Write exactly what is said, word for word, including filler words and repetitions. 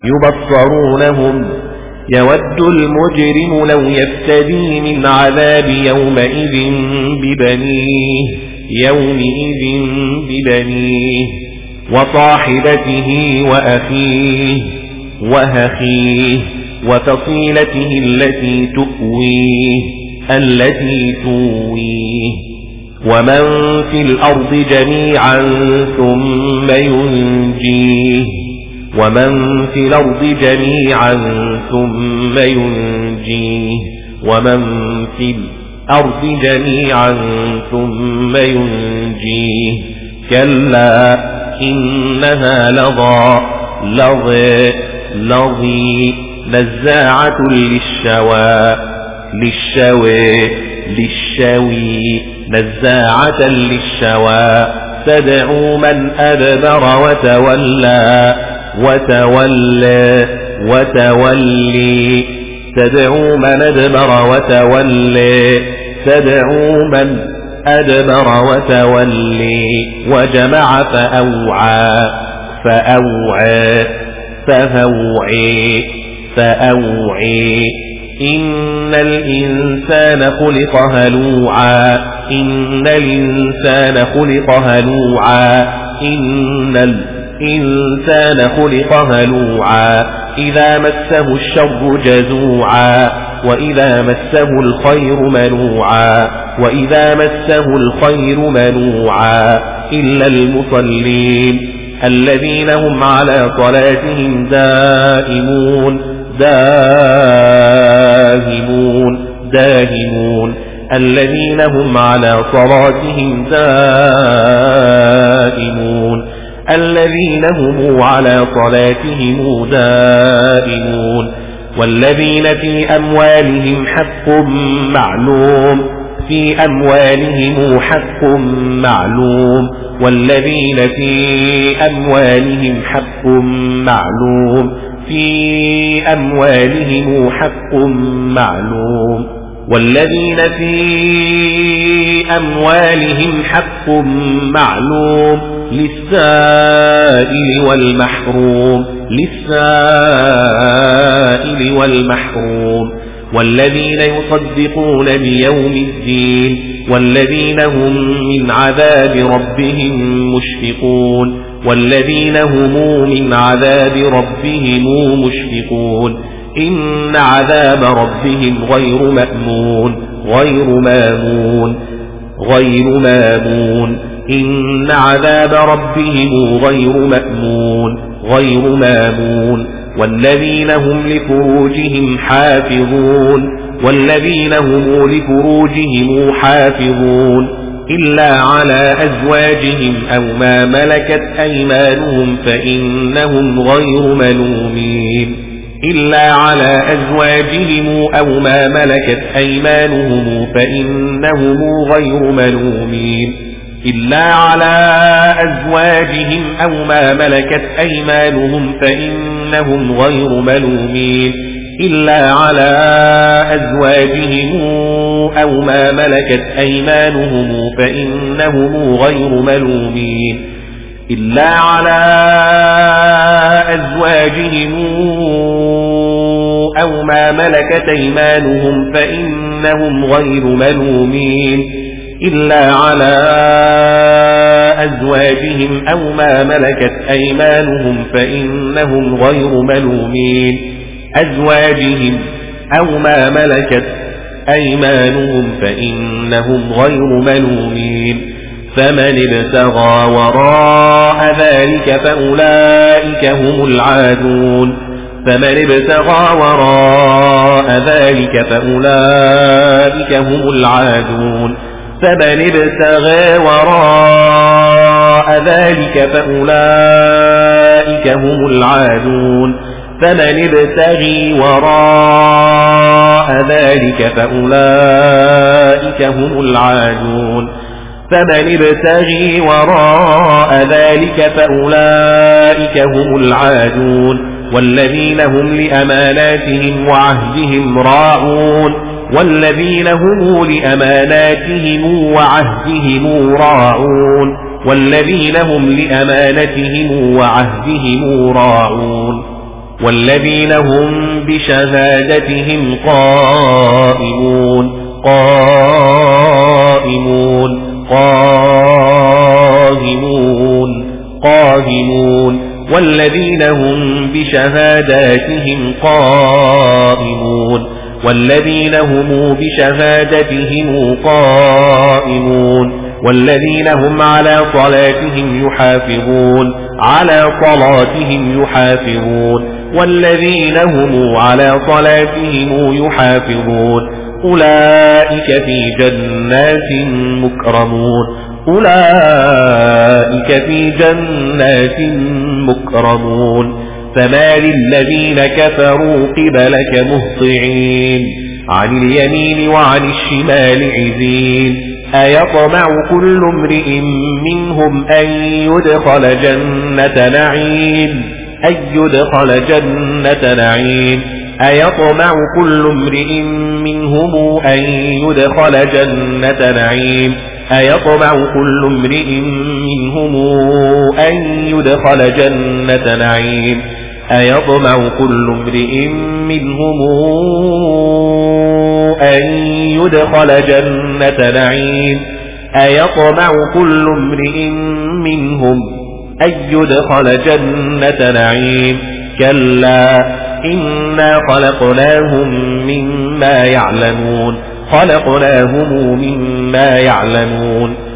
يبصرونهم يود المجرم لو يفتدي من عذاب يومئذ ببنيه يومئذ ببنيه وصاحبته وأخيه وهخيه وفصيلته التي تؤويه التي تويه ومن في الأرض جميعا ثم ينجيه ومن في الأرض جميعا ثم ينجيه ومن في الأرض جميعا ثم ينجيه كلا إنها لظى لظى لظي نزاعة للشوى للشوى للشوي نزاعة للشوى تدعو من أدبر وتولى وتولى وتولي تدعو من أدبر وتولي تدعو من أدبر وتولي وجمع فأوعى فأوعى فأوعي فأوعي إن الإنسان خلق هلوعا إن الإنسان خلق هلوعا إن الإنسان خلق هلوعا إذا مسه الشر جزوعا وإذا مسه الخير منوعا وإذا مسه الخير منوعا إلا المصلين الذين هم على صلاتهم دائمون داهمون داهمون الذين هم على صلاتهم دائمون الذين هم على صلاتهم دائمون والذين في أموالهم حق معلوم في أموالهم حق معلوم والذين في أموالهم حق معلوم في أموالهم حق معلوم والذين في أموالهم حق معلوم للسائل والمحروم للسائل والمحروم والذين يصدقون بيوم الدين والذين هم من عذاب ربهم مشفقون والذين هم من عذاب ربهم مشفقون إن عذاب ربهم غير مأمون غير مامون غير مامون إن عذاب ربهم غير مأمون غير مامون والذين هم لفروجهم حافظون والذين هم لفروجهم حافظون إلا على أزواجهم أو ما ملكت أيمانهم فإنهم غير ملومين إلا على أزواجهم أو ما ملكت أيمانهم فإنهم غير ملومين إلا على أزواجهم أو ما ملكت أيمانهم فإنهم غير ملومين إلا على أزواجهم أو ما ملكت أيمانهم فإنهم غير ملومين إلا على أزواجهم أو ما ملكت أيمانهم فإنهم غير ملومين إلا على أزواجهم أو ما ملكت أيمانهم فإنهم غير ملومين أزواجهم أو ما ملكت أيمانهم فإنهم غير ملومين فمن ابتغى وراء ذلك فأولئك هم العادون فمن ابتغى وراء ذلك فأولئك هم العادون فمن ابتغى وراء ذلك فأولئك هم العادون فمن ابتغي وراء ذلك فأولئك هم العادون فمن ابتغي وراء ذلك فأولئك هم العادون والذين هم لأماناتهم وعهدهم راعون والذين هم لأماناتهم وعهدهم راعون والذين هم لأمانتهم وعهدهم راعون والذين هم بشهادتهم قائمون قائمون قاهمون قاهمون والذين هم بشهاداتهم قائمون والذين هم بشهادتهم قائمون والذين هم على صلاتهم يحافظون على صلاتهم يحافظون والذين هم على صلاتهم يحافظون أولئك في جنات مكرمون أولئك في جنات مكرمون فمال الذين كفروا قبلك مهطعين عن اليمين وعن الشمال عزين أيطمع كل امرئ منهم أن يدخل جنة نعيم أن يدخل جنة نعيم أيطمع كل امرئ منهم أن يدخل جنة نعيم أيطمع كل امرئ منهم أن يدخل جنة نعيم أيطمع كل امرئ منهم أن يدخل جنة نعيم أيطمع كل امرئ منهم أن يدخل جنة نعيم كلا إنا خلقناهم مما يعلمون خلقناهم مما يعلمون